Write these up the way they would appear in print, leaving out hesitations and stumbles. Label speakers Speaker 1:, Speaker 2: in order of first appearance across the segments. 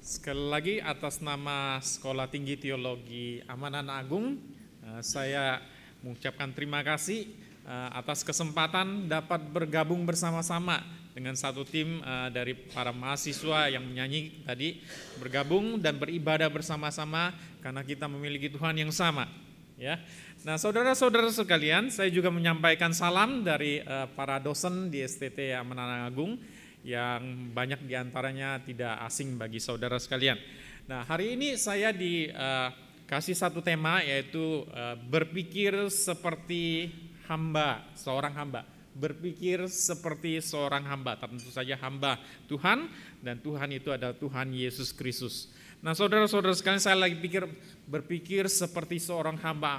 Speaker 1: Sekali lagi atas nama Sekolah Tinggi Teologi Amanan Agung, saya mengucapkan terima kasih atas kesempatan dapat bergabung bersama-sama dengan satu tim dari para mahasiswa yang menyanyi tadi, bergabung dan beribadah bersama-sama karena kita memiliki Tuhan yang sama. Ya, nah saudara-saudara sekalian, saya juga menyampaikan salam dari para dosen di STT Amanan Agung yang banyak diantaranya tidak asing bagi saudara sekalian. Nah, hari ini saya dikasih satu tema, yaitu berpikir seperti hamba, seorang hamba. Berpikir seperti seorang hamba, tentu saja hamba Tuhan, dan Tuhan itu adalah Tuhan Yesus Kristus. Nah, saudara-saudara sekalian, saya lagi berpikir seperti seorang hamba,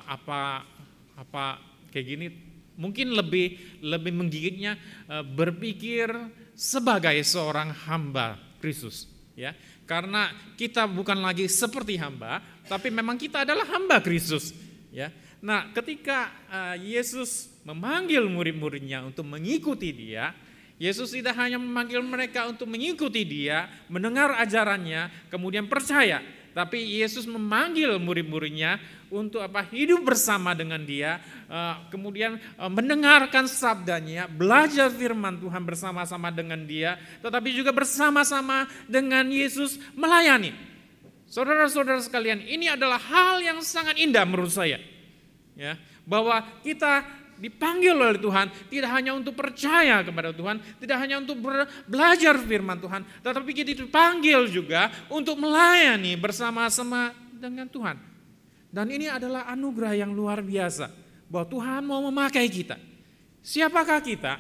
Speaker 1: apa kayak gini, mungkin lebih menggigitnya berpikir sebagai seorang hamba Kristus, ya. Karena kita bukan lagi seperti hamba, tapi memang kita adalah hamba Kristus, ya. Nah, ketika Yesus memanggil murid-muridnya untuk mengikuti Dia, Yesus tidak hanya memanggil mereka untuk mengikuti Dia, mendengar ajarannya, kemudian percaya, tapi Yesus memanggil murid-muridnya untuk hidup bersama dengan Dia, kemudian mendengarkan sabdanya, belajar firman Tuhan bersama-sama dengan Dia, tetapi juga bersama-sama dengan Yesus melayani. Saudara-saudara sekalian, ini adalah hal yang sangat indah menurut saya, ya, bahwa kita dipanggil oleh Tuhan tidak hanya untuk percaya kepada Tuhan, tidak hanya untuk belajar firman Tuhan, tetapi kita dipanggil juga untuk melayani bersama-sama dengan Tuhan. Dan ini adalah anugerah yang luar biasa, bahwa Tuhan mau memakai kita. Siapakah kita?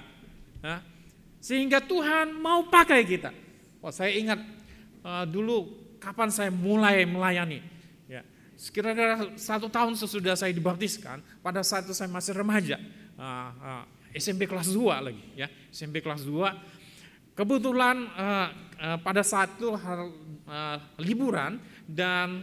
Speaker 1: Sehingga Tuhan mau pakai kita. Saya ingat dulu kapan saya mulai melayani. Ya, sekira-kira 1 tahun sesudah saya dibaptiskan, pada saat itu saya masih remaja, SMP kelas 2 lagi, ya, SMP kelas 2. Kebetulan pada saat itu liburan dan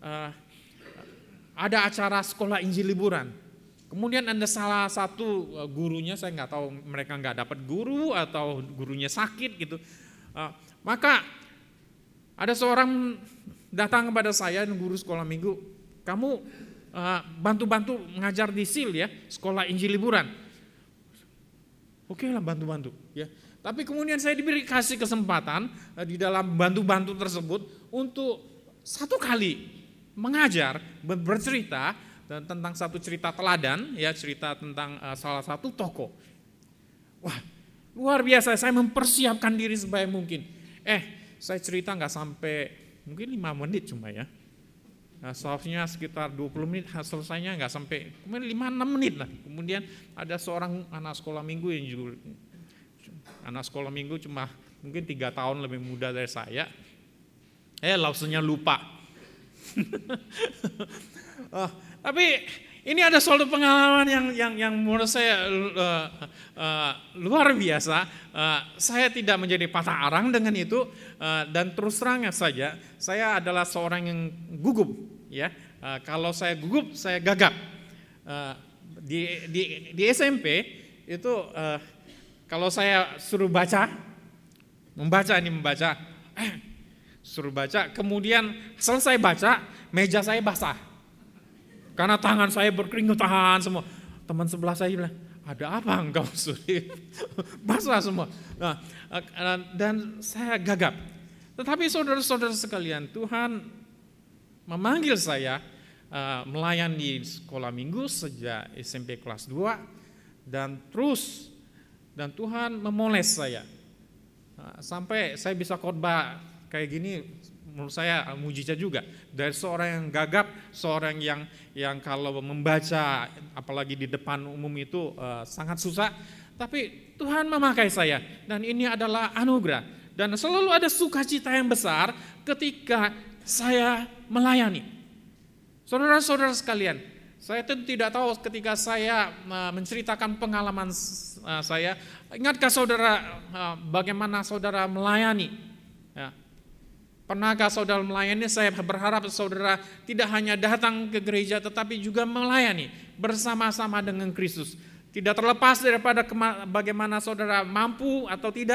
Speaker 1: ada acara sekolah Injil liburan. Kemudian ada salah satu gurunya, saya nggak tahu mereka nggak dapat guru atau gurunya sakit gitu. Maka ada seorang datang kepada saya, guru sekolah minggu, kamu bantu-bantu mengajar di SIL ya, sekolah Injil liburan. Oke lah, bantu-bantu ya. Tapi kemudian saya kasih kesempatan di dalam bantu-bantu tersebut untuk satu kali mengajar, bercerita tentang satu cerita teladan, ya, cerita tentang salah satu tokoh. Wah, luar biasa, saya mempersiapkan diri sebaik mungkin. Saya cerita nggak sampai mungkin 5 menit cuma ya. Nah, seharusnya sekitar 20 menit, selesainya nggak sampai, kemudian 5-6 menit lah. Kemudian ada seorang anak sekolah minggu yang juga, anak sekolah minggu cuma mungkin 3 tahun lebih muda dari saya. Langsungnya lupa. Tapi ini ada suatu pengalaman yang menurut saya luar biasa. Saya tidak menjadi patah arang dengan itu, dan terus terang saja saya adalah seorang yang gugup, ya. Kalau saya gugup, saya gagap. Di SMP itu kalau saya suruh membaca, suruh baca, kemudian selesai baca, meja saya basah. Karena tangan saya berkeringetan semua. Teman sebelah saya bilang, ada apa engkau sulit? Basah semua. Nah, dan saya gagap. Tetapi saudara-saudara sekalian, Tuhan memanggil saya melayani sekolah minggu sejak SMP kelas 2 dan Tuhan memoles saya. Sampai saya bisa khotbah kayak gini, menurut saya mujizat juga. Dari seorang yang gagap, seorang yang kalau membaca apalagi di depan umum itu sangat susah, tapi Tuhan memakai saya, dan ini adalah anugerah. Dan selalu ada sukacita yang besar ketika saya melayani. Saudara-saudara sekalian, saya tentu tidak tahu ketika saya menceritakan pengalaman saya, ingatkah saudara bagaimana saudara melayani? Ya. Pernahkah saudara melayani? Saya berharap saudara tidak hanya datang ke gereja, tetapi juga melayani bersama-sama dengan Kristus. Tidak terlepas daripada bagaimana saudara mampu atau tidak,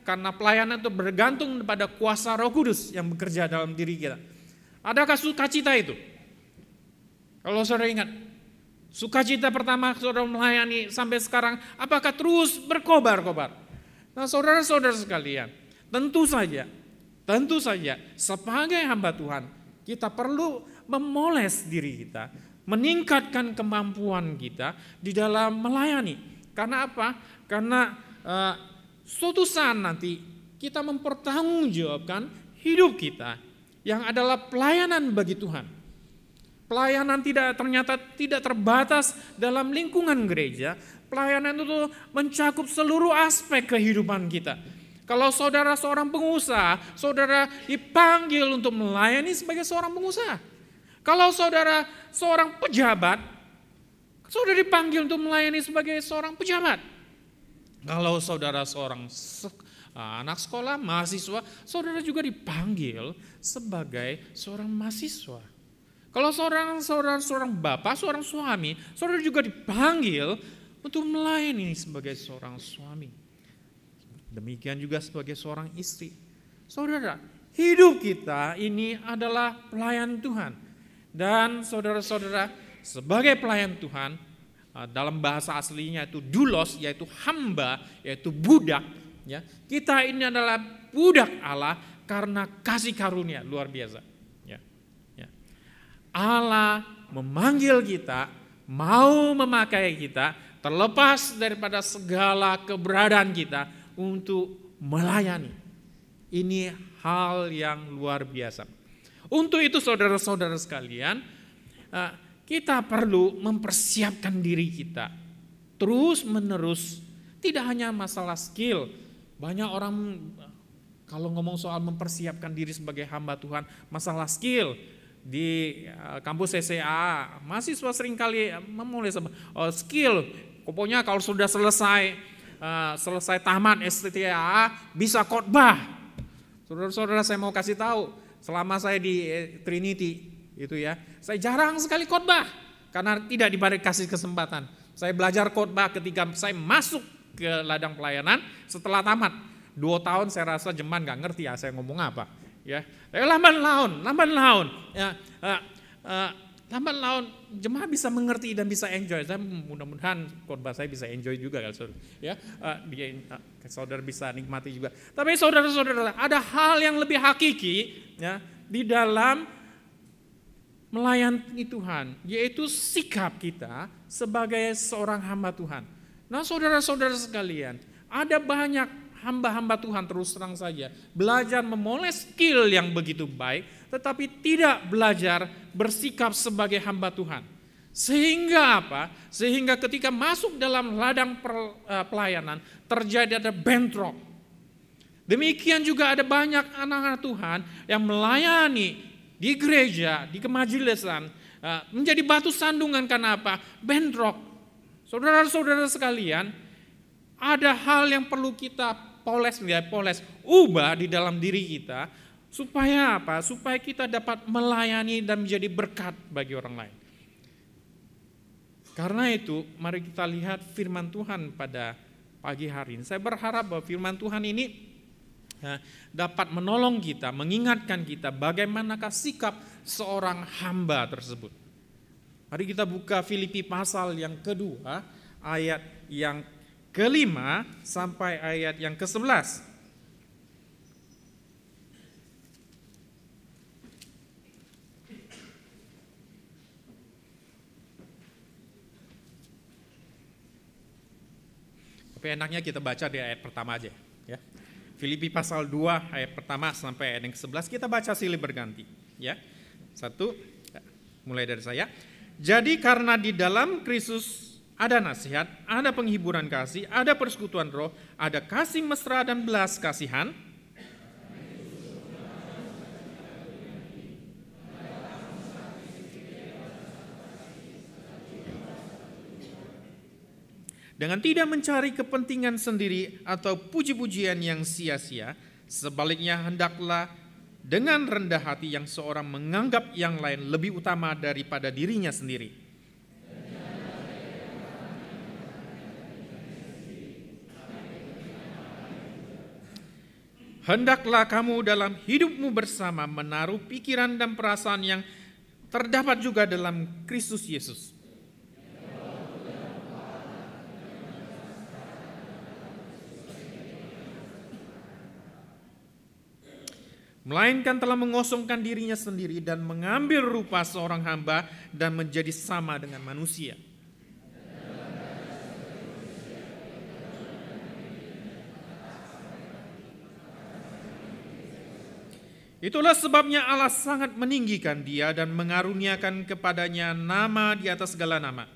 Speaker 1: Karena pelayanan itu bergantung pada kuasa Roh Kudus yang bekerja dalam diri kita. Adakah sukacita itu? Kalau saudara ingat, sukacita pertama saudara melayani sampai sekarang, apakah terus berkobar-kobar? Nah, saudara-saudara sekalian, tentu saja sebagai hamba Tuhan, kita perlu memoles diri kita, meningkatkan kemampuan kita di dalam melayani. Karena apa? Karena suatu saat nanti kita mempertanggungjawabkan hidup kita yang adalah pelayanan bagi Tuhan. Pelayanan ternyata tidak terbatas dalam lingkungan gereja. Pelayanan itu mencakup seluruh aspek kehidupan kita. Kalau saudara seorang pengusaha, saudara dipanggil untuk melayani sebagai seorang pengusaha. Kalau saudara seorang pejabat, saudara dipanggil untuk melayani sebagai seorang pejabat. Kalau saudara seorang anak sekolah, mahasiswa, saudara juga dipanggil sebagai seorang mahasiswa. Kalau seorang bapak, seorang suami, saudara juga dipanggil untuk melayani sebagai seorang suami. Demikian juga sebagai seorang istri. Saudara, hidup kita ini adalah pelayan Tuhan. Dan saudara-saudara, sebagai pelayan Tuhan, dalam bahasa aslinya itu doulos, yaitu hamba, yaitu budak. Ya, kita ini adalah budak Allah karena kasih karunia luar biasa. Allah memanggil kita, mau memakai kita, terlepas daripada segala keberadaan kita untuk melayani. Ini hal yang luar biasa. Untuk itu saudara-saudara sekalian, kita perlu mempersiapkan diri kita terus menerus. Tidak hanya masalah skill. Banyak orang kalau ngomong soal mempersiapkan diri sebagai hamba Tuhan, masalah skill. Di kampus CCA, mahasiswa seringkali memulai skill. Pokoknya kalau sudah selesai tamat STTA bisa khotbah. Saudara-saudara, saya mau kasih tahu, selama saya di Trinity itu ya, saya jarang sekali khotbah karena tidak diberi kasih kesempatan. Saya belajar khotbah ketika saya masuk ke ladang pelayanan setelah tamat. 2 tahun saya rasa jemaat nggak ngerti ya saya ngomong apa. Ya, lamban laun. Ya, lamban laun jemaat bisa mengerti dan bisa enjoy. Saya mudah-mudahan khotbah saya bisa enjoy juga kan, saudara. Ya, saudara bisa nikmati juga. Tapi saudara-saudara, ada hal yang lebih hakiki ya di dalam melayani Tuhan, yaitu sikap kita sebagai seorang hamba Tuhan. Nah, saudara-saudara sekalian, ada banyak hamba-hamba Tuhan terus terang saja belajar memoles skill yang begitu baik, tetapi tidak belajar bersikap sebagai hamba Tuhan. Sehingga apa? Sehingga ketika masuk dalam ladang pelayanan terjadi ada bentrok. Demikian juga ada banyak anak-anak Tuhan yang melayani di gereja, di kemajelisan, menjadi batu sandungan karena apa? Bentrok. Saudara-saudara sekalian, ada hal yang perlu kita poles, ubah di dalam diri kita, supaya apa? Supaya kita dapat melayani dan menjadi berkat bagi orang lain. Karena itu, mari kita lihat firman Tuhan pada pagi hari ini. Saya berharap bahwa firman Tuhan ini dapat menolong kita, mengingatkan kita bagaimanakah sikap seorang hamba tersebut. Mari kita buka Filipi pasal yang kedua, ayat yang ke-5 sampai ayat yang ke-11. Tapi enaknya kita baca di ayat pertama aja ya. Filipi pasal 2 ayat pertama sampai ayat yang ke-11 kita baca silih berganti ya. 1, mulai dari saya. Jadi karena di dalam Kristus ada nasihat, ada penghiburan kasih, ada persekutuan roh, ada kasih mesra dan belas kasihan. Dengan tidak mencari kepentingan sendiri atau puji-pujian yang sia-sia, sebaliknya hendaklah dengan rendah hati yang seorang menganggap yang lain lebih utama daripada dirinya sendiri. Hendaklah kamu dalam hidupmu bersama menaruh pikiran dan perasaan yang terdapat juga dalam Kristus Yesus. Melainkan telah mengosongkan dirinya sendiri dan mengambil rupa seorang hamba dan menjadi sama dengan manusia. Itulah sebabnya Allah sangat meninggikan dia dan mengaruniakan kepadanya nama di atas segala nama.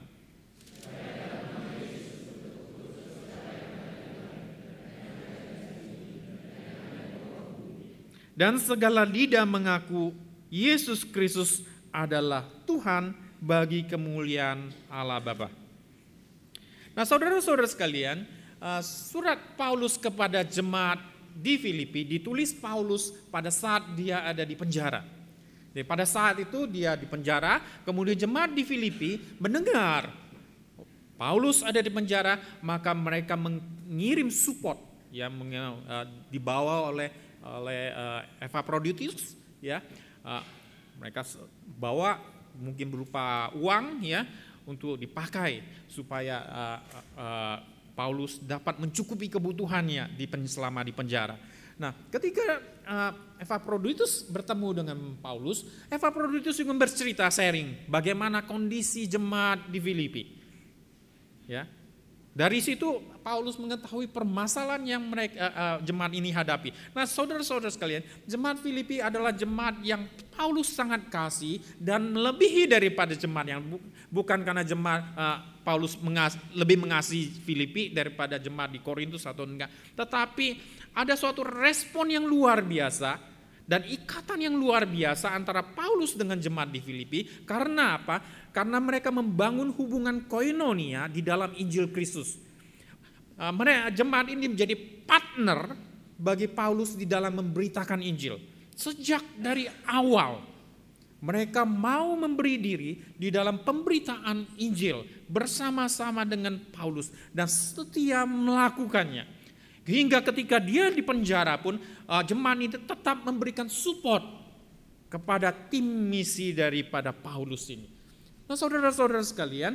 Speaker 1: Dan segala lidah mengaku Yesus Kristus adalah Tuhan bagi kemuliaan Allah Bapa. Nah, saudara-saudara sekalian, surat Paulus kepada jemaat di Filipi ditulis Paulus pada saat dia ada di penjara. Jadi pada saat itu dia di penjara, kemudian jemaat di Filipi mendengar Paulus ada di penjara, maka mereka mengirim support yang dibawa oleh Epaphroditus, ya. Mereka bawa mungkin berupa uang, ya, untuk dipakai supaya Paulus dapat mencukupi kebutuhannya selama di penjara. Nah, ketika Epaphroditus bertemu dengan Paulus, Epaphroditus juga bercerita, sharing bagaimana kondisi jemaat di Filipi. Ya. Dari situ Paulus mengetahui permasalahan yang jemaat ini hadapi. Nah, saudara-saudara sekalian, jemaat Filipi adalah jemaat yang Paulus sangat kasih dan melebihi daripada jemaat yang bukan karena jemaat Paulus lebih mengasihi Filipi daripada jemaat di Korintus atau enggak, tetapi ada suatu respon yang luar biasa dan ikatan yang luar biasa antara Paulus dengan jemaat di Filipi. Karena apa? Karena mereka membangun hubungan koinonia di dalam Injil Kristus. Jemaat ini menjadi partner bagi Paulus di dalam memberitakan Injil. Sejak dari awal mereka mau memberi diri di dalam pemberitaan Injil bersama-sama dengan Paulus dan setia melakukannya. Hingga ketika dia di penjara pun jemaat ini tetap memberikan support kepada tim misi daripada Paulus ini. Nah, saudara-saudara sekalian,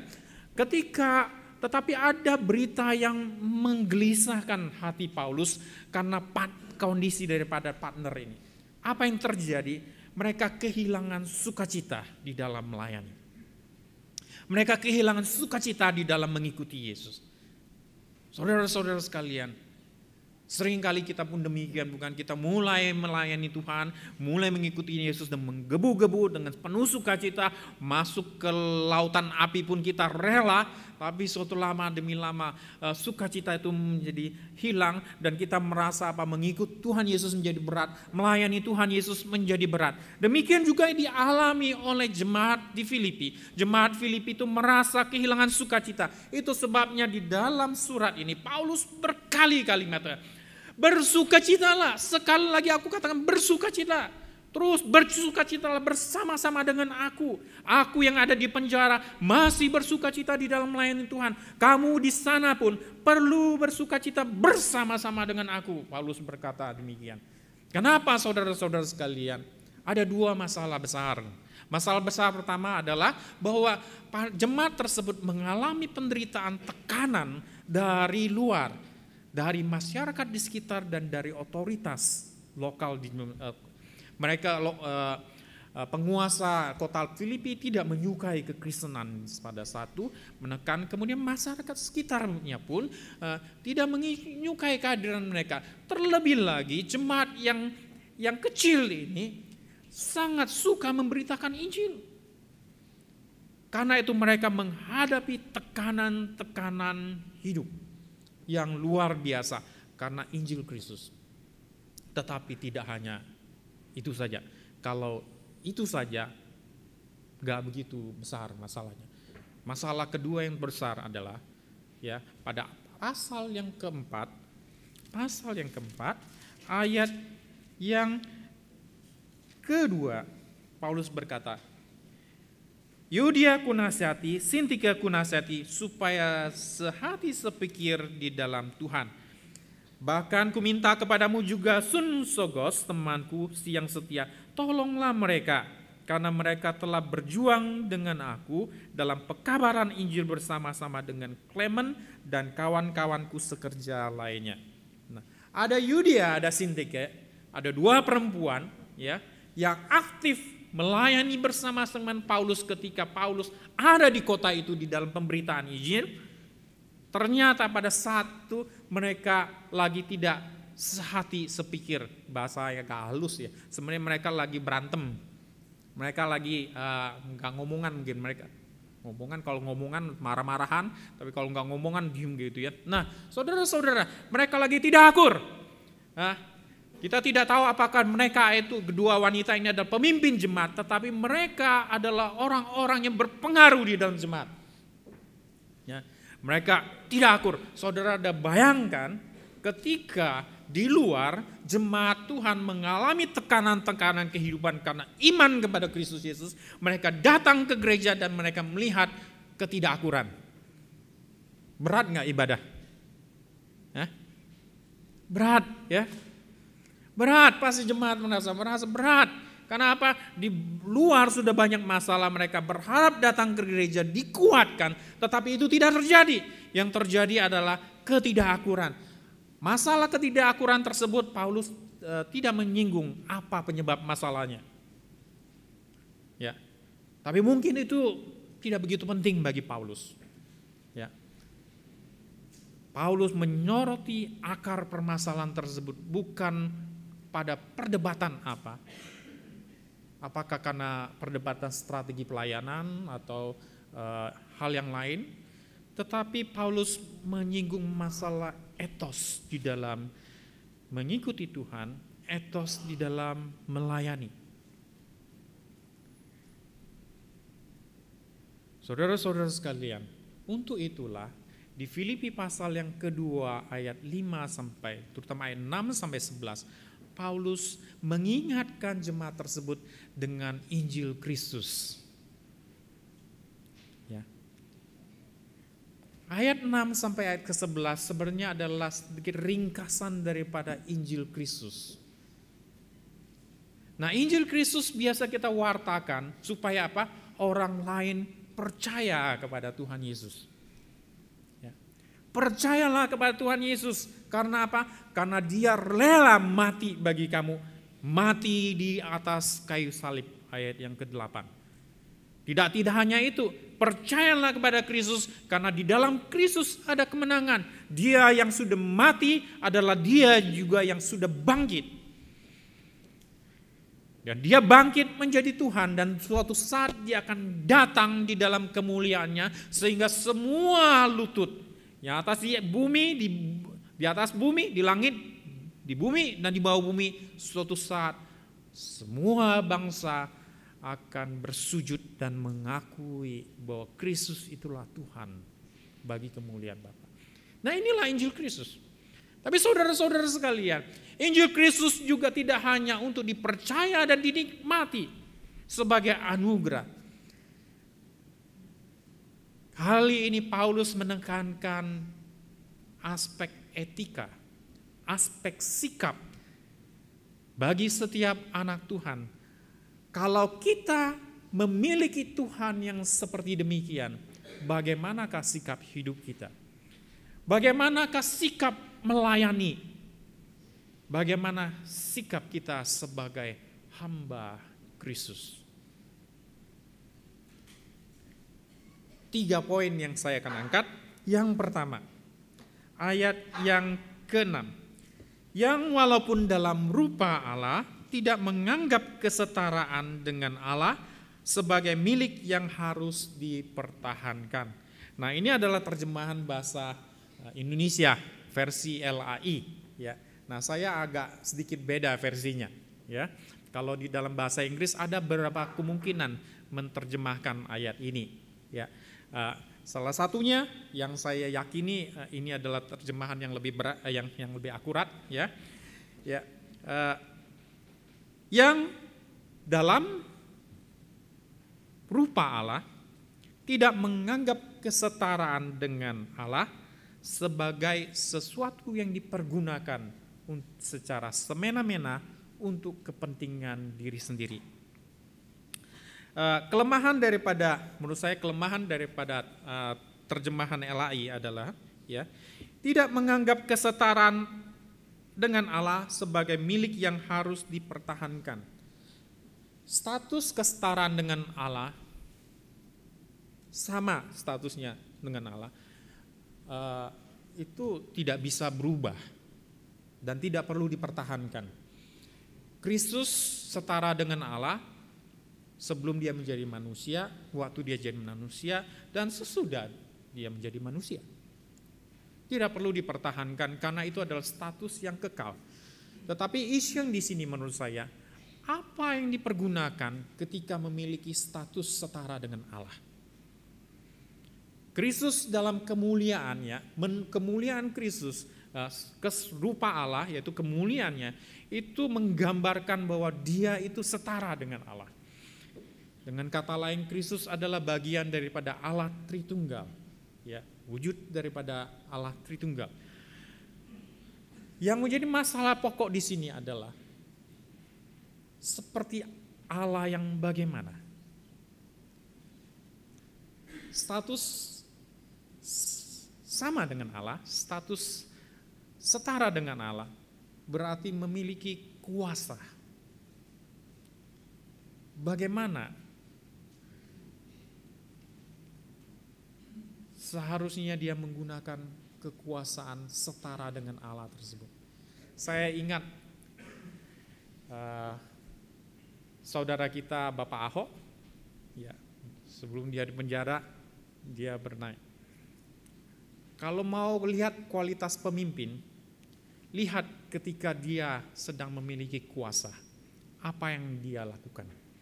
Speaker 1: tetapi ada berita yang menggelisahkan hati Paulus karena kondisi daripada partner ini. Apa yang terjadi? Mereka kehilangan sukacita di dalam melayani. Mereka kehilangan sukacita di dalam mengikuti Yesus. Saudara-saudara sekalian, seringkali kita pun demikian, bukan? Kita mulai melayani Tuhan, mulai mengikuti Yesus dan menggebu-gebu dengan penuh sukacita, masuk ke lautan api pun kita rela, tapi suatu lama demi lama sukacita itu menjadi hilang dan kita merasa mengikut Tuhan Yesus menjadi berat, melayani Tuhan Yesus menjadi berat. Demikian juga dialami oleh jemaat di Filipi. Jemaat Filipi itu merasa kehilangan sukacita. Itu sebabnya di dalam surat ini Paulus berkali-kali mengatakan, bersukacitalah. Sekali lagi aku katakan bersukacita. Terus bersukacitalah bersama-sama dengan aku. Aku yang ada di penjara masih bersukacita di dalam melayani Tuhan. Kamu di sana pun perlu bersukacita bersama-sama dengan aku. Paulus berkata demikian. Kenapa saudara-saudara sekalian? Ada dua masalah besar. Masalah besar pertama adalah bahwa jemaat tersebut mengalami penderitaan tekanan dari luar, dari masyarakat di sekitar dan dari otoritas lokal. Penguasa kota Filipi tidak menyukai kekristenan pada satu, menekan, kemudian masyarakat sekitarnya pun tidak menyukai kehadiran mereka. Terlebih lagi jemaat yang kecil ini sangat suka memberitakan Injil. Karena itu mereka menghadapi tekanan-tekanan hidup yang luar biasa karena Injil Kristus. Tetapi tidak hanya itu saja. Kalau itu saja gak begitu besar masalahnya. Masalah kedua yang besar adalah pada pasal yang keempat ayat yang kedua, Paulus berkata, Yudia kunasihati, Sintika kunasihati, supaya sehati sepikir di dalam Tuhan. Bahkan kuminta kepadamu juga Sunsogos, temanku yang setia, tolonglah mereka, karena mereka telah berjuang dengan aku dalam pekabaran Injil bersama-sama dengan Clement dan kawan-kawanku sekerja lainnya. Nah, ada Yudia, ada Sintike, ada dua perempuan ya yang aktif melayani bersama-sama Paulus ketika Paulus ada di kota itu di dalam pemberitaan Injil. Ternyata pada saat itu mereka lagi tidak sehati sepikir, bahasa yang gak halus ya. Sebenarnya mereka lagi berantem, mereka lagi nggak ngomongan mungkin mereka. Ngomongan, kalau ngomongan marah-marahan, tapi kalau nggak ngomongan diem gitu ya. Nah, saudara-saudara, mereka lagi tidak akur. Nah, kita tidak tahu apakah mereka itu kedua wanita ini adalah pemimpin jemaat, tetapi mereka adalah orang-orang yang berpengaruh di dalam jemaat. Ya. Mereka tidak akur. Saudara ada bayangkan ketika di luar jemaat Tuhan mengalami tekanan-tekanan kehidupan karena iman kepada Kristus Yesus, mereka datang ke gereja dan mereka melihat ketidakakuran. Berat gak ibadah? Berat ya. Berat, pasti jemaat merasa berat. Karena apa? Di luar sudah banyak masalah, mereka berharap datang ke gereja dikuatkan, tetapi itu tidak terjadi. Yang terjadi adalah ketidakakuran. Masalah ketidakakuran tersebut Paulus tidak menyinggung apa penyebab masalahnya. Ya. Tapi mungkin itu tidak begitu penting bagi Paulus. Ya. Paulus menyoroti akar permasalahan tersebut bukan pada perdebatan apa. Apakah karena perdebatan strategi pelayanan atau hal yang lain, tetapi Paulus menyinggung masalah etos di dalam mengikuti Tuhan, etos di dalam melayani. Saudara-saudara sekalian, untuk itulah di Filipi pasal yang kedua ayat 5 sampai terutama ayat 6 sampai 11, Paulus mengingatkan jemaat tersebut dengan Injil Kristus. Ya. Ayat 6 sampai ayat ke-11 sebenarnya adalah sedikit ringkasan daripada Injil Kristus. Nah, Injil Kristus biasa kita wartakan supaya apa? Orang lain percaya kepada Tuhan Yesus. Percayalah kepada Tuhan Yesus. Karena apa? Karena dia rela mati bagi kamu. Mati di atas kayu salib. Ayat yang ke-8. Tidak hanya itu. Percayalah kepada Kristus. Karena di dalam Kristus ada kemenangan. Dia yang sudah mati adalah dia juga yang sudah bangkit. Dan dia bangkit menjadi Tuhan. Dan suatu saat dia akan datang di dalam kemuliaannya. Sehingga semua lutut. Yang atas bumi, di atas bumi, di langit, di bumi dan di bawah bumi, suatu saat semua bangsa akan bersujud dan mengakui bahwa Kristus itulah Tuhan bagi kemuliaan Bapa. Nah, inilah Injil Kristus. Tapi saudara-saudara sekalian, Injil Kristus juga tidak hanya untuk dipercaya dan dinikmati sebagai anugerah. Kali ini Paulus menekankan aspek etika, aspek sikap bagi setiap anak Tuhan. Kalau kita memiliki Tuhan yang seperti demikian, bagaimanakah sikap hidup kita? Bagaimanakah sikap melayani? Bagaimana sikap kita sebagai hamba Kristus? 3 poin yang saya akan angkat. Yang pertama, ayat yang ke-6. Yang walaupun dalam rupa Allah, tidak menganggap kesetaraan dengan Allah sebagai milik yang harus dipertahankan. Nah, ini adalah terjemahan bahasa Indonesia, versi LAI. Ya. Nah, saya agak sedikit beda versinya. Ya. Kalau di dalam bahasa Inggris ada beberapa kemungkinan menerjemahkan ayat ini. Ya. Salah satunya yang saya yakini ini adalah terjemahan yang lebih yang lebih akurat, ya. Yang dalam rupa Allah tidak menganggap kesetaraan dengan Allah sebagai sesuatu yang dipergunakan secara semena-mena untuk kepentingan diri sendiri. Menurut saya kelemahan daripada terjemahan LAI adalah tidak menganggap kesetaraan dengan Allah sebagai milik yang harus dipertahankan. Status kesetaraan dengan Allah sama statusnya dengan Allah, itu tidak bisa berubah dan tidak perlu dipertahankan. Kristus setara dengan Allah sebelum dia menjadi manusia, waktu dia jadi manusia, dan sesudah dia menjadi manusia. Tidak perlu dipertahankan karena itu adalah status yang kekal. Tetapi isu yang di sini menurut saya, apa yang dipergunakan ketika memiliki status setara dengan Allah? Kristus dalam kemuliaannya, kemuliaan Kristus, keserupa Allah yaitu kemuliaannya, itu menggambarkan bahwa dia itu setara dengan Allah. Dengan kata lain, Kristus adalah bagian daripada Allah Tritunggal, wujud daripada Allah Tritunggal. Yang menjadi masalah pokok di sini adalah seperti Allah yang bagaimana? Status sama dengan Allah, status setara dengan Allah, berarti memiliki kuasa. Bagaimana seharusnya dia menggunakan kekuasaan setara dengan Allah tersebut? Saya ingat saudara kita Bapak Ahok, sebelum dia di penjara, dia bernaik. Kalau mau lihat kualitas pemimpin, lihat ketika dia sedang memiliki kuasa, apa yang dia lakukan.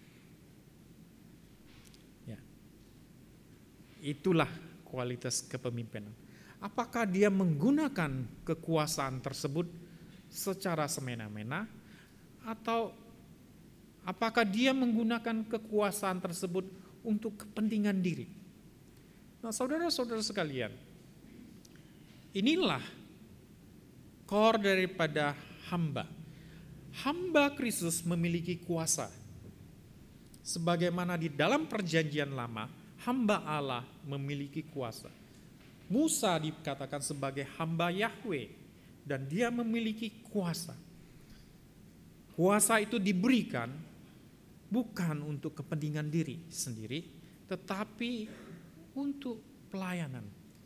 Speaker 1: Itulah kualitas kepemimpinan. Apakah dia menggunakan kekuasaan tersebut secara semena-mena, atau apakah dia menggunakan kekuasaan tersebut untuk kepentingan diri? Nah, saudara-saudara sekalian, inilah core daripada hamba. Hamba Kristus memiliki kuasa. Sebagaimana di dalam perjanjian lama, hamba Allah memiliki kuasa. Musa dikatakan sebagai hamba Yahweh dan dia memiliki kuasa. Kuasa itu diberikan bukan untuk kepentingan diri sendiri, tetapi untuk pelayanan.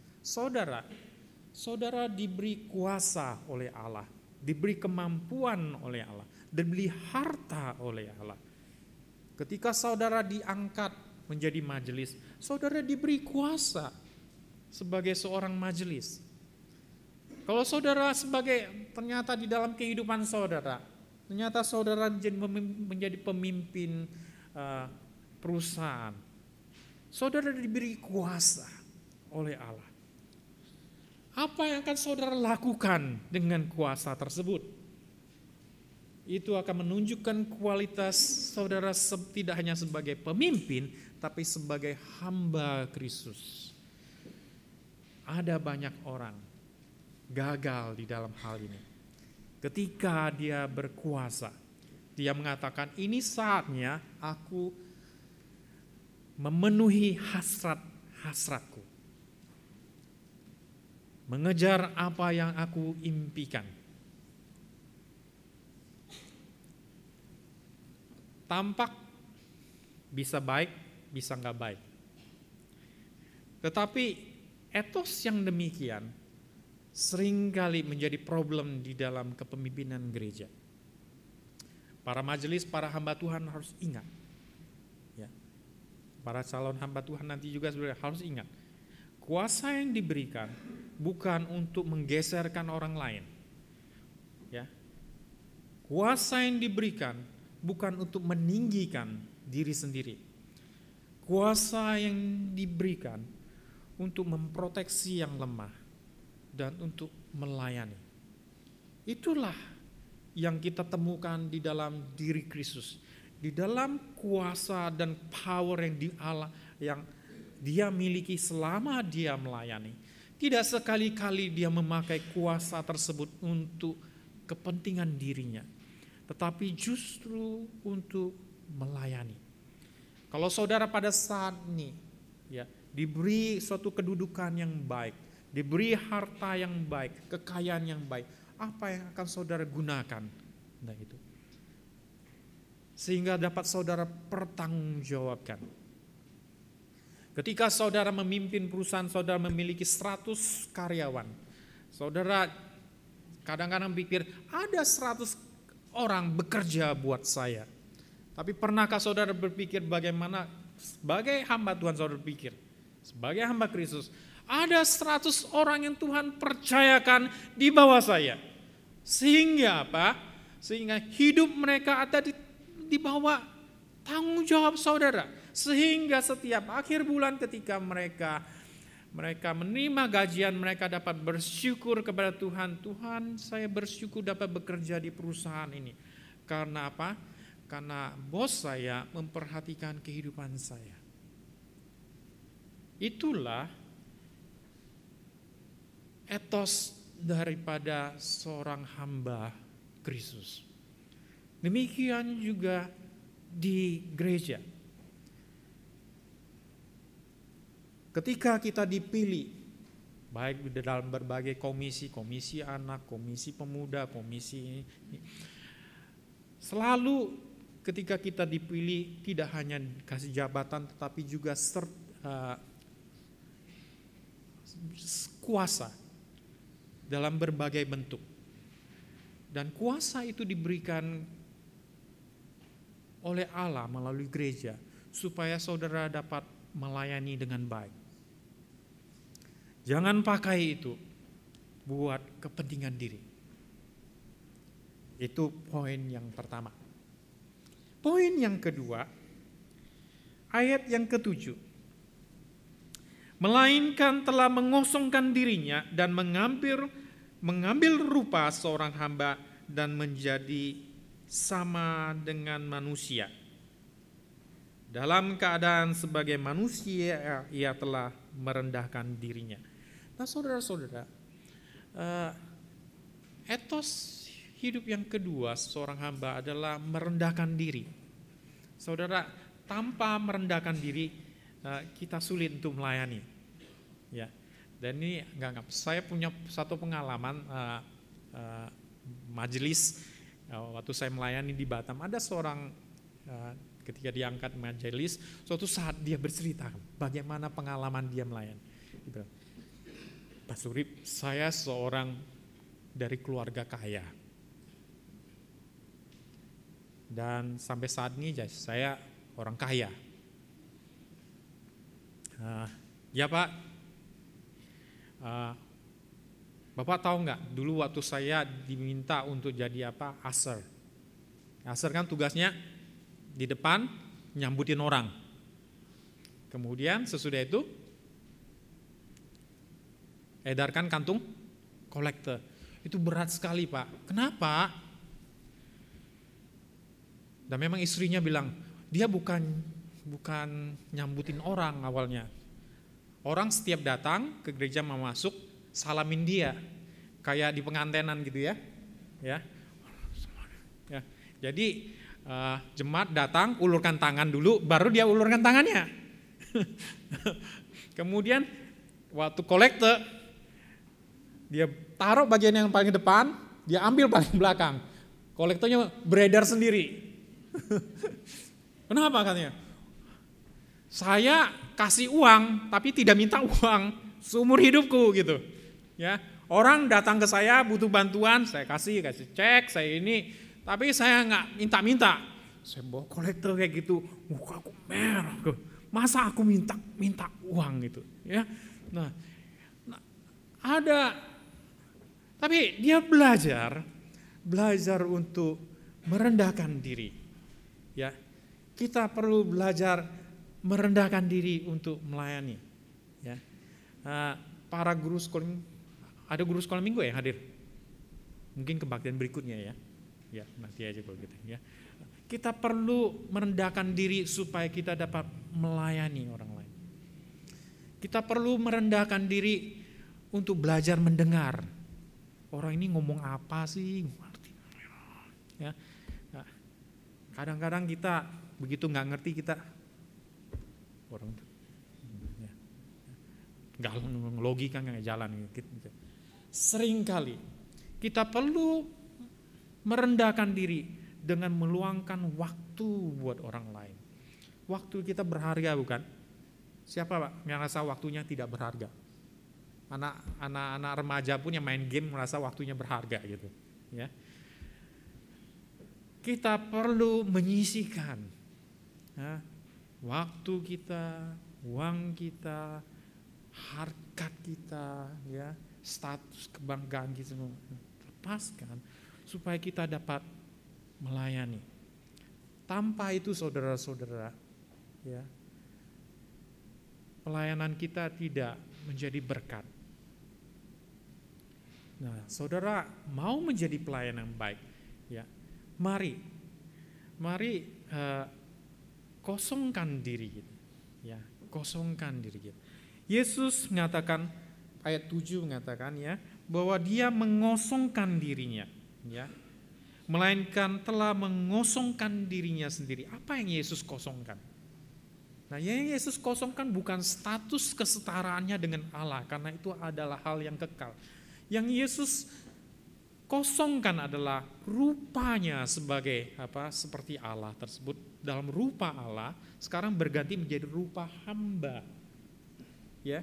Speaker 1: Saudara diberi kuasa oleh Allah, diberi kemampuan oleh Allah, diberi harta oleh Allah. Ketika saudara diangkat menjadi majelis, saudara diberi kuasa sebagai seorang majelis. Kalau saudara ternyata di dalam kehidupan saudara, ternyata saudara menjadi pemimpin perusahaan, saudara diberi kuasa oleh Allah. Apa yang akan saudara lakukan dengan kuasa tersebut? Itu akan menunjukkan kualitas saudara tidak hanya sebagai pemimpin, tapi sebagai hamba Kristus. Ada banyak orang gagal di dalam hal ini. Ketika dia berkuasa, dia mengatakan, ini saatnya aku memenuhi hasrat-hasratku. Mengejar apa yang aku impikan. Tampak bisa baik, bisa nggak baik. Tetapi etos yang demikian seringkali menjadi problem di dalam kepemimpinan gereja. Para majelis, para hamba Tuhan harus ingat. Para calon hamba Tuhan nanti juga sebenarnya harus ingat. Kuasa yang diberikan bukan untuk menggeserkan orang lain. Kuasa yang diberikan bukan untuk meninggikan diri sendiri. Kuasa yang diberikan untuk memproteksi yang lemah dan untuk melayani. Itulah yang kita temukan di dalam diri Kristus. Di dalam kuasa dan power yang di Allah yang dia miliki selama dia melayani. Tidak sekali-kali dia memakai kuasa tersebut untuk kepentingan dirinya, tetapi justru untuk melayani. Kalau saudara pada saat ini ya diberi suatu kedudukan yang baik, diberi harta yang baik, kekayaan yang baik, apa yang akan saudara gunakan? Nah itu. Sehingga dapat saudara pertanggungjawabkan. Ketika saudara memimpin perusahaan, saudara memiliki 100 karyawan. Saudara kadang-kadang pikir ada 100 orang bekerja buat saya. Tapi pernahkah saudara berpikir bagaimana sebagai hamba Tuhan saudara berpikir? Sebagai hamba Kristus, ada 100 orang yang Tuhan percayakan di bawah saya. Sehingga apa? Sehingga hidup mereka ada di bawah tanggung jawab saudara. Sehingga setiap akhir bulan ketika mereka menerima gajian, mereka dapat bersyukur kepada Tuhan. Tuhan, saya bersyukur dapat bekerja di perusahaan ini. Karena apa? Karena bos saya memperhatikan kehidupan saya. Itulah etos daripada seorang hamba Kristus. Demikian juga di gereja. Ketika kita dipilih, baik di dalam berbagai komisi, komisi anak, komisi pemuda, komisi ini, selalu ketika kita dipilih tidak hanya kasih jabatan, tetapi juga kuasa dalam berbagai bentuk. Dan kuasa itu diberikan oleh Allah melalui gereja, supaya saudara dapat melayani dengan baik. Jangan pakai itu buat kepentingan diri. Itu poin yang pertama. Poin yang kedua, ayat yang ke-7. Melainkan telah mengosongkan dirinya dan mengambil rupa seorang hamba dan menjadi sama dengan manusia. Dalam keadaan sebagai manusia, ia telah merendahkan dirinya. Nah saudara-saudara, etos hidup yang kedua seorang hamba adalah merendahkan diri. Saudara, tanpa merendahkan diri, kita sulit untuk melayani. Ya, dan ini enggak. Saya punya satu pengalaman majelis waktu saya melayani di Batam. Ada seorang ketika diangkat majelis, suatu saat dia bercerita bagaimana pengalaman dia melayani. Dia bilang, Pak Surip, saya seorang dari keluarga kaya. Dan sampai saat ini saya orang kaya. Ya Pak, Bapak tahu nggak? Dulu waktu saya diminta untuk jadi apa? Usher. Usher kan tugasnya di depan nyambutin orang. Kemudian sesudah itu edarkan kantung kolektor. Itu berat sekali Pak. Kenapa? Dan memang istrinya bilang, dia bukan nyambutin orang awalnya. Orang setiap datang ke gereja mau masuk, salamin dia. Kayak di pengantenan gitu ya. Ya. Jadi jemaat datang, ulurkan tangan dulu, baru dia ulurkan tangannya. Kemudian waktu kolektor, dia taruh bagian yang paling depan, dia ambil paling belakang. Kolektornya beredar sendiri. Kenapa katanya? Saya kasih uang, tapi tidak minta uang seumur hidupku gitu. Ya, orang datang ke saya butuh bantuan, saya kasih cek, saya ini, tapi saya nggak minta-minta. Saya bawa kolektor kayak gitu, muka aku merah. Masa aku minta uang gitu? Ya, nah ada. Tapi dia belajar untuk merendahkan diri. Ya, kita perlu belajar merendahkan diri untuk melayani. Ya, para guru sekolah, ada guru sekolah minggu yang hadir. Mungkin kebaktian berikutnya ya. Ya, nanti aja kalau gitu ya. Kita perlu merendahkan diri supaya kita dapat melayani orang lain. Kita perlu merendahkan diri untuk belajar mendengar. Orang ini ngomong apa sih? Ya. Nah, kadang-kadang kita begitu nggak ngerti kita orang ya, nggak logika nggak jalan gitu. Sering kali kita perlu merendahkan diri dengan meluangkan waktu buat orang lain. Waktu kita berharga bukan? Siapa Pak yang merasa waktunya tidak berharga? Anak-anak remaja pun yang main game merasa waktunya berharga gitu. Ya. Kita perlu menyisihkan ya, waktu kita, uang kita, harkat kita, ya, status kebanggaan kita, lepaskan supaya kita dapat melayani. Tanpa itu saudara-saudara, ya, pelayanan kita tidak menjadi berkat. Nah, saudara mau menjadi pelayan yang baik, ya, mari kosongkan diri kita, ya, kosongkan diri kita. Yesus mengatakan ayat 7 mengatakan ya bahwa dia mengosongkan dirinya, ya, melainkan telah mengosongkan dirinya sendiri. Apa yang Yesus kosongkan? Nah, yang Yesus kosongkan bukan status kesetaraannya dengan Allah, karena itu adalah hal yang kekal. Yang Yesus kosongkan adalah rupanya sebagai seperti Allah tersebut, dalam rupa Allah sekarang berganti menjadi rupa hamba. Ya.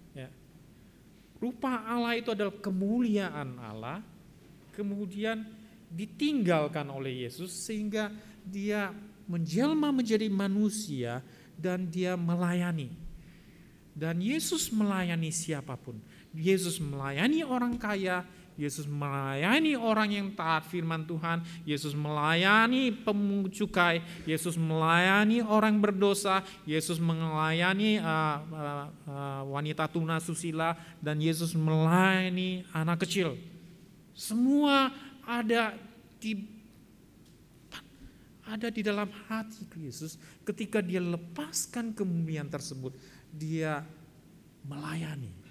Speaker 1: Rupa Allah itu adalah kemuliaan Allah, kemudian ditinggalkan oleh Yesus sehingga dia menjelma menjadi manusia dan dia melayani. Dan Yesus melayani siapapun. Yesus melayani orang kaya, Yesus melayani orang yang taat firman Tuhan, Yesus melayani pemungut cukai, Yesus melayani orang berdosa, Yesus melayani wanita tunasusila, dan Yesus melayani anak kecil. Semua ada di dalam hati Yesus. Ketika dia lepaskan kemuliaan tersebut, dia melayani.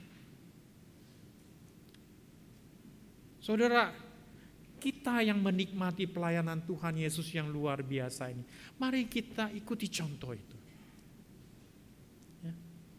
Speaker 1: Saudara, kita yang menikmati pelayanan Tuhan Yesus yang luar biasa ini, mari kita ikuti contoh itu. Ya.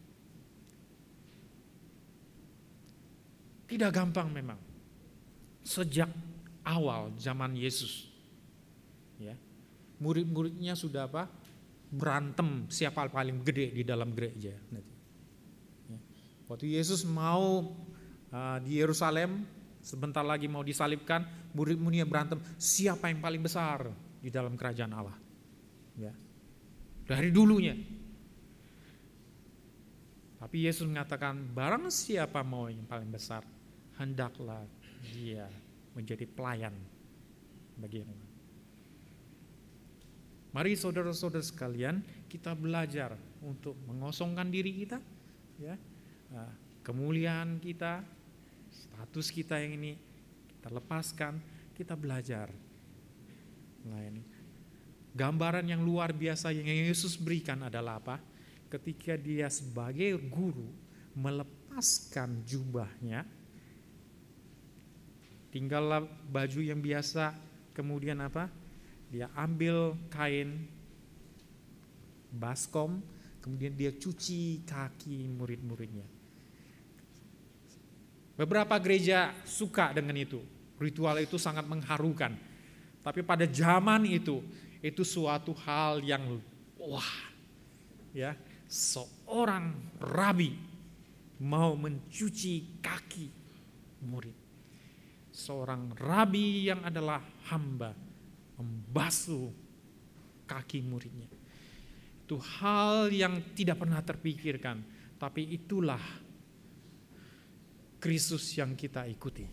Speaker 1: Tidak gampang memang. Sejak awal zaman Yesus, ya, murid-muridnya sudah berantem siapa paling gede di dalam gereja. Ya. Waktu Yesus mau di Yerusalem, sebentar lagi mau disalibkan, murid-muridnya berantem siapa yang paling besar di dalam kerajaan Allah. Ya. Dari dulunya. Tapi Yesus mengatakan barang siapa mau yang paling besar, hendaklah dia menjadi pelayan bagi yang lain. Mari saudara-saudara sekalian, kita belajar untuk mengosongkan diri kita, ya, kemuliaan kita, status kita yang ini kita lepaskan, kita belajar melayani. Gambaran yang luar biasa yang Yesus berikan adalah apa? Ketika dia sebagai guru melepaskan jubahnya, tinggallah baju yang biasa, kemudian apa? Dia ambil kain baskom, kemudian dia cuci kaki murid-muridnya. Beberapa gereja suka dengan itu. Ritual itu sangat mengharukan. Tapi pada zaman itu suatu hal yang wah. Ya, seorang rabi mau mencuci kaki murid. Seorang rabi yang adalah hamba membasuh kaki muridnya. Itu hal yang tidak pernah terpikirkan, tapi itulah Kristus yang kita ikuti.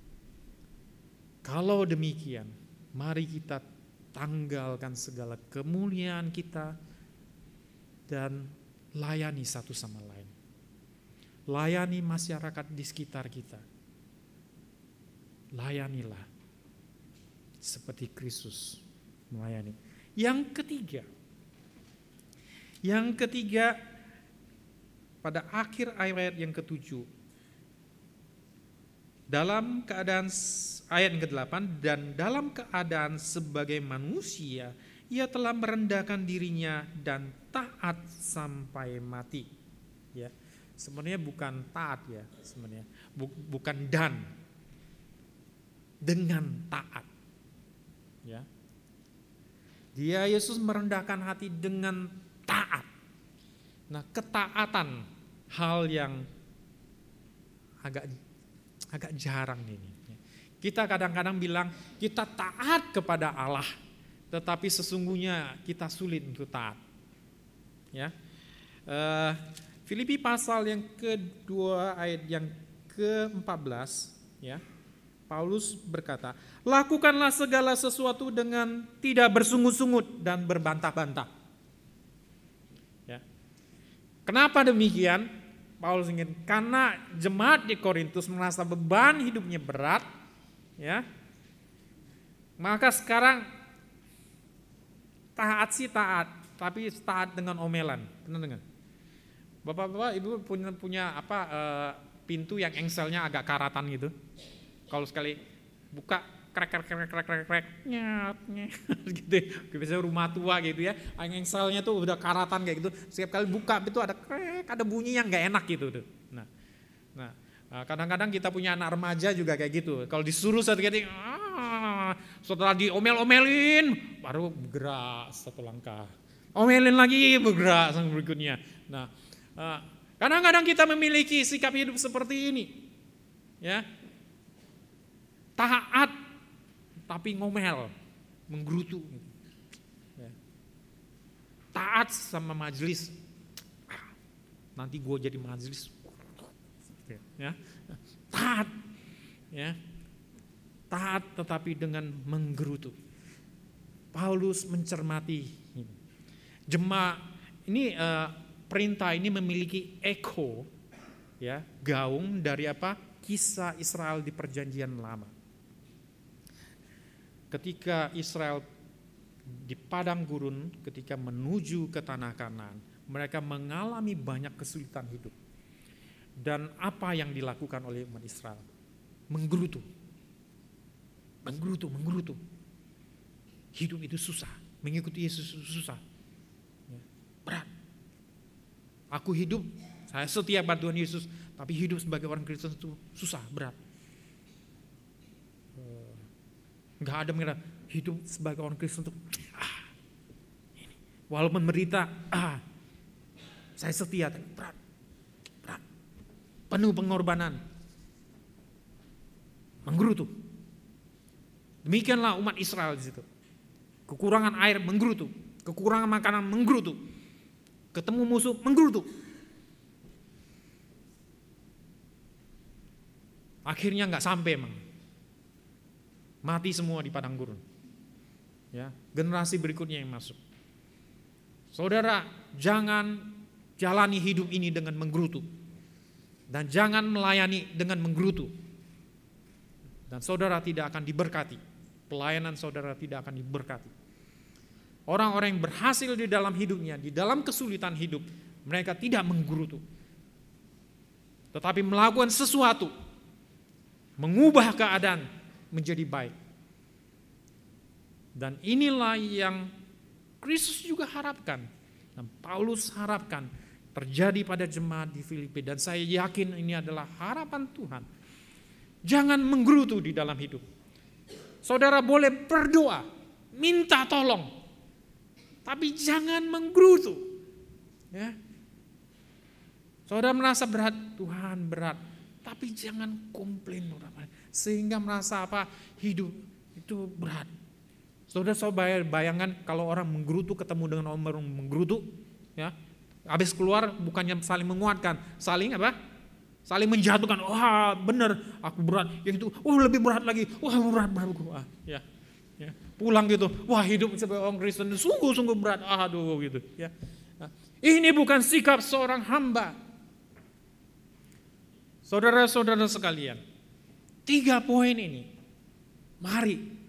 Speaker 1: Kalau demikian, mari kita tanggalkan segala kemuliaan kita dan layani satu sama lain. Layani masyarakat di sekitar kita. Layanilah seperti Kristus melayani. Yang ketiga, pada akhir ayat yang ke-7, Dalam keadaan ayat yang ke-8, dan dalam keadaan sebagai manusia ia telah merendahkan dirinya dan taat sampai mati. Ya, sebenarnya bukan taat ya, sebenarnya bukan dan, dengan taat. Ya, dia Yesus merendahkan hati dengan taat. Nah, ketaatan hal yang agak jarang ini. Kita kadang-kadang bilang kita taat kepada Allah, tetapi sesungguhnya kita sulit untuk taat. Ya, Filipi pasal yang kedua ayat yang ke-14, ya, Paulus berkata, lakukanlah segala sesuatu dengan tidak bersungut-sungut dan berbantah-bantah. Ya. Kenapa demikian? Paulus ingin, karena jemaat di Korintus merasa beban hidupnya berat, ya, maka sekarang taat sih taat, tapi taat dengan omelan. Pernah dengar? Bapak-bapak, ibu punya pintu yang engselnya agak karatan gitu. Kalau sekali buka krek nyat gitu, biasanya rumah tua gitu ya, engselnya tuh udah karatan kayak gitu. Setiap kali buka itu ada krek, ada bunyi yang nggak enak gitu tuh. Nah, kadang-kadang kita punya anak remaja juga kayak gitu. Kalau disuruh satu kali, setelah diomel-omelin, baru bergerak satu langkah. Omelin lagi, bergerak sang berikutnya. Nah, kadang-kadang kita memiliki sikap hidup seperti ini, ya, taat tapi ngomel, menggerutu. Ya. Taat sama majelis, nanti gue jadi majelis. Ya. Taat, ya, taat tetapi dengan menggerutu. Paulus mencermati jemaat ini, perintah ini memiliki eko, ya, gaung dari apa? Kisah Israel di Perjanjian Lama. Ketika Israel di padang gurun, ketika menuju ke tanah Kanaan, mereka mengalami banyak kesulitan hidup. Dan apa yang dilakukan oleh umat Israel? Menggerutu. Hidup itu susah, mengikuti Yesus itu susah. Berat. Aku hidup, saya setia pada Tuhan Yesus, tapi hidup sebagai orang Kristen itu susah, berat. Enggak ada mengira hidup sebagai orang Kristen itu ini. Walaupun menderita, saya setia, tapi berat. Penuh pengorbanan. Menggerutu. Demikianlah umat Israel di situ. Kekurangan air menggerutu, kekurangan makanan menggerutu. Ketemu musuh menggerutu. Akhirnya nggak sampai emang. Mati semua di padang gurun. Ya, generasi berikutnya yang masuk. Saudara, jangan jalani hidup ini dengan menggerutu. Dan jangan melayani dengan menggerutu. Dan saudara tidak akan diberkati. Pelayanan saudara tidak akan diberkati. Orang-orang yang berhasil di dalam hidupnya, di dalam kesulitan hidup, mereka tidak menggerutu. Tetapi melakukan sesuatu, mengubah keadaan menjadi baik. Dan inilah yang Kristus juga harapkan, dan Paulus harapkan terjadi pada jemaat di Filipi, dan saya yakin ini adalah harapan Tuhan. Jangan menggerutu di dalam hidup. Saudara boleh berdoa, minta tolong, tapi jangan menggerutu. Ya. Saudara merasa berat, Tuhan berat, tapi jangan komplain, sehingga merasa apa? Hidup itu berat. Saudara bayangkan kalau orang menggerutu ketemu dengan orang menggerutu, ya. Habis keluar bukannya saling menguatkan, saling apa? Saling menjatuhkan. Wah, benar, aku berat. Yang itu, lebih berat lagi. Wah, berat. Ya. Pulang gitu. Wah, hidup sebagai orang Kristen sungguh-sungguh berat. Aduh gitu, ya. Nah, ini bukan sikap seorang hamba. Saudara-saudara sekalian, 3 poin ini. Mari.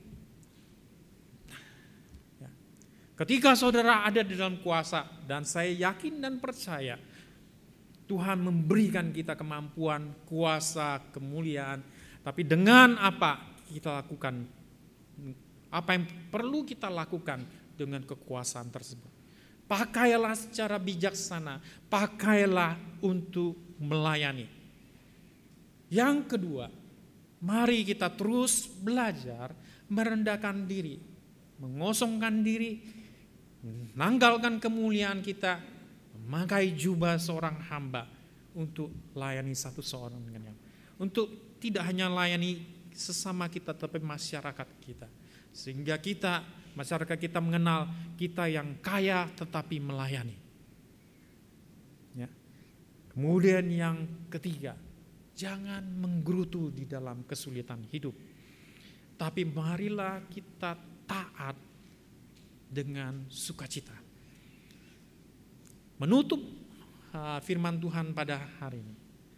Speaker 1: Ketika saudara ada di dalam kuasa, dan saya yakin dan percaya Tuhan memberikan kita kemampuan, kuasa, kemuliaan, Tapi dengan apa kita lakukan, apa yang perlu kita lakukan dengan kekuasaan tersebut. Pakailah secara bijaksana, pakailah untuk melayani. Yang kedua, mari kita terus belajar merendahkan diri, mengosongkan diri, menanggalkan kemuliaan kita, memakai jubah seorang hamba untuk layani satu seorang dengan yang. Untuk tidak hanya layani sesama kita, tapi masyarakat kita. Sehingga masyarakat kita mengenal kita yang kaya tetapi melayani. Ya. Kemudian yang ketiga, jangan menggerutu di dalam kesulitan hidup. Tapi marilah kita taat dengan sukacita. Menutup firman Tuhan pada hari ini.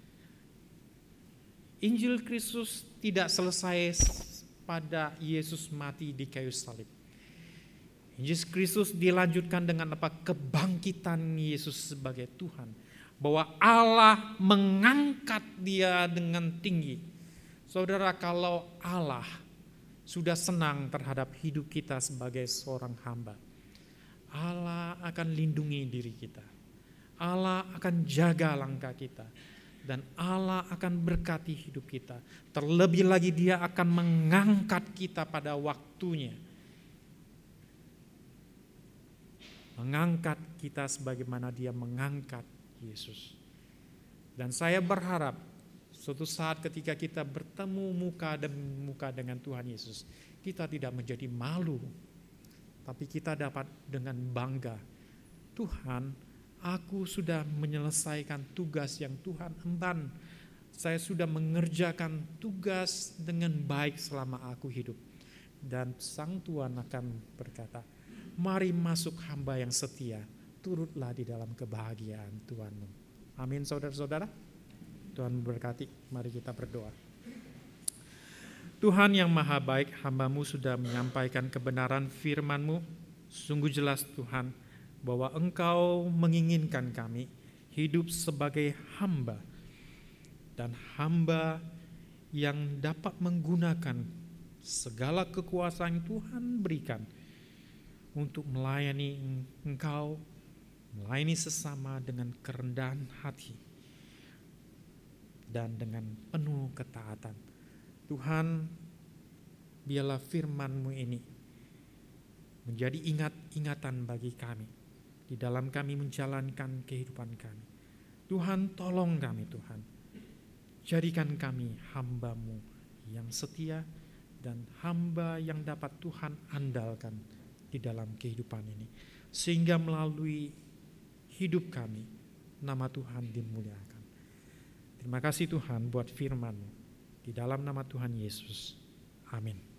Speaker 1: Injil Kristus tidak selesai pada Yesus mati di kayu salib. Injil Kristus dilanjutkan dengan apa? Kebangkitan Yesus sebagai Tuhan. Bahwa Allah mengangkat dia dengan tinggi. Saudara, kalau Allah sudah senang terhadap hidup kita sebagai seorang hamba, Allah akan lindungi diri kita. Allah akan jaga langkah kita. Dan Allah akan berkati hidup kita. Terlebih lagi Dia akan mengangkat kita pada waktunya. Mengangkat kita sebagaimana Dia mengangkat Yesus. Dan saya berharap suatu saat ketika kita bertemu muka dan muka dengan Tuhan Yesus, kita tidak menjadi malu, tapi kita dapat dengan bangga, Tuhan, aku sudah menyelesaikan tugas yang Tuhan emban. Saya sudah mengerjakan tugas dengan baik selama aku hidup. Dan Sang Tuhan akan berkata, mari masuk hamba yang setia, turutlah di dalam kebahagiaan Tuhanmu. Amin saudara-saudara. Tuhan memberkati, mari kita berdoa. Tuhan yang maha baik, hamba-Mu sudah menyampaikan kebenaran firman-Mu. Sungguh jelas Tuhan, bahwa Engkau menginginkan kami hidup sebagai hamba, dan hamba yang dapat menggunakan segala kekuasaan yang Tuhan berikan untuk melayani Engkau, melayani sesama dengan kerendahan hati dan dengan penuh ketaatan. Tuhan, biarlah firman-Mu ini menjadi ingatan bagi kami di dalam kami menjalankan kehidupan kami. Tuhan, tolong kami Tuhan. Jadikan kami hamba-Mu yang setia dan hamba yang dapat Tuhan andalkan di dalam kehidupan ini. Sehingga melalui hidup kami, nama Tuhan dimuliakan. Terima kasih Tuhan buat firman-Mu. Di dalam nama Tuhan Yesus. Amin.